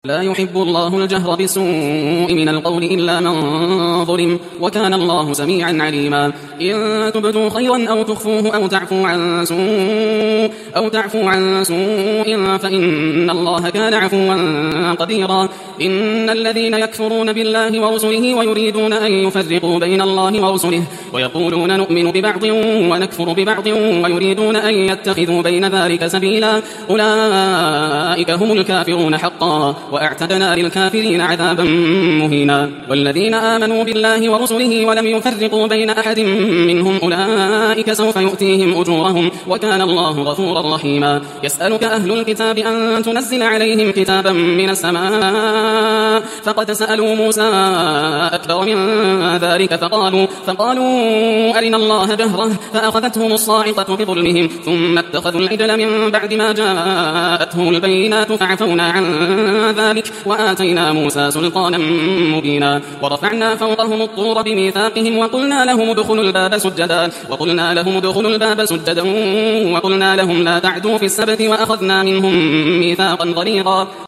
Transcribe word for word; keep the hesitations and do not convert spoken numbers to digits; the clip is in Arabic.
لا يحب الله الجهر بالسوء من القول إلا من ظلم وكان الله سميعا عليما. إن تبدوا خيرا أو تخفوه أو تعفو عن سوء أو تعفو عن سوء فإن الله كان عفوا قديرا. إن الذين يكفرون بالله ورسله ويريدون أن يفرقوا بين الله ورسله ويقولون نؤمن ببعض ونكفر ببعض ويريدون أن يتخذوا بين ذلك سبيلا أولئك هم الكافرون حقا وأعتدنا للكافرين عذابا مهينا. والذين آمنوا بالله ورسله ولم يفرقوا بين أحد منهم أولئك سوف يؤتيهم أجورهم وكان الله غفورا رحيما. يسألك أهل الكتاب أن تنزل عليهم كتابا من السماء فقد سألوا موسى أكبر من ذلك فقالوا, فقالوا أرنا الله جهرة فأخذتهم الصاعقة بظلمهم ثم اتخذوا العجل من بعد ما جاءتهم البينات فعفونا عن ذلك وآتينا موسى سلطانا مبينا. ورفعنا فوقهم الطور بميثاقهم وقلنا لهم ادخلوا الباب سجدا وقلنا لهم ادخلوا الباب سجدا وقلنا لهم لا تعدوا في السبت وأخذنا منهم ميثاقا غليظا.